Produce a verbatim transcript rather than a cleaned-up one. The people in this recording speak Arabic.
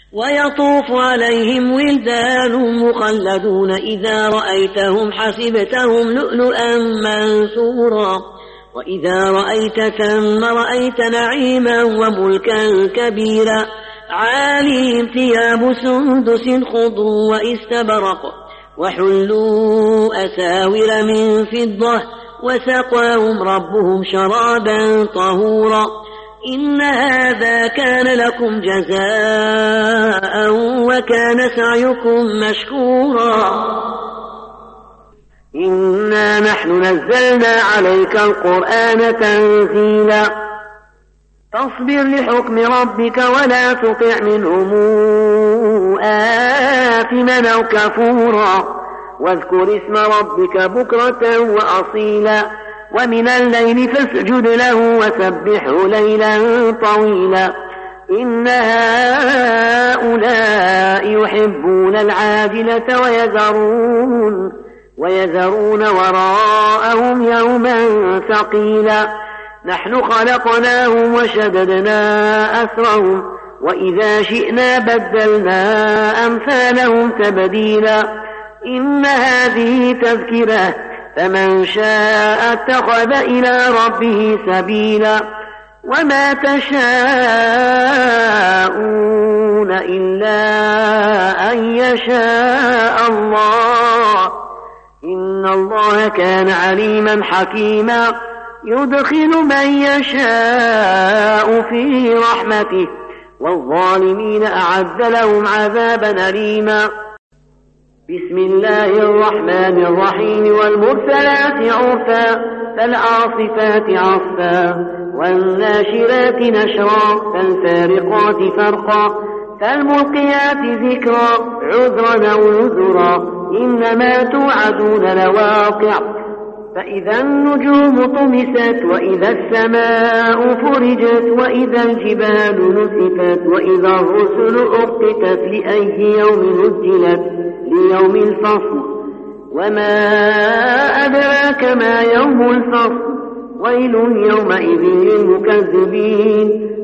ويطوف عليهم ولدان مخلدون إذا رأيتهم حسبتهم لؤلؤا منثورا وإذا رأيت ثم رأيت نعيما وملكا كبيرا عاليهم ثياب سندس خضر واستبرق وحلوا أساور من فضة وسقاهم ربهم شرابا طهورا إن هذا كان لكم جزاء وكان سعيكم مشكورا إنا نحن نزلنا عليك القرآن تنزيلا فاصبر لحكم ربك ولا تطع منهم آثما أو كفورا واذكر اسم ربك بكرة وأصيلا ومن الليل فاسجد له وسبحه ليلا طويلا إن هؤلاء يحبون العاجلة ويذرون ويذرون وراءهم يوما ثقيلا نحن خلقناهم وشددنا أسرهم وإذا شئنا بدلنا أمثالهم تبديلا إن هذه تذكرة فمن شاء اتخذ إلى ربه سبيلا وما تشاءون إلا أن يشاء الله إن الله كان عليما حكيما يدخل من يشاء في رحمته والظالمين أعد لهم عذابا أليما بسم الله الرحمن الرحيم والمرسلات عرفا فالعاصفات عصفا والناشرات نشرا فالفارقات فرقا فالملقيات ذكرا عذرا أو نذرا إنما توعدون لواقع فإذا النجوم طمست وإذا السماء فرجت وإذا الجبال نسفت وإذا الرسل أقتت لأي يوم نزلت ليوم الفصل وما أدراك ما يوم الفصل ويل يومئذ للمكذبين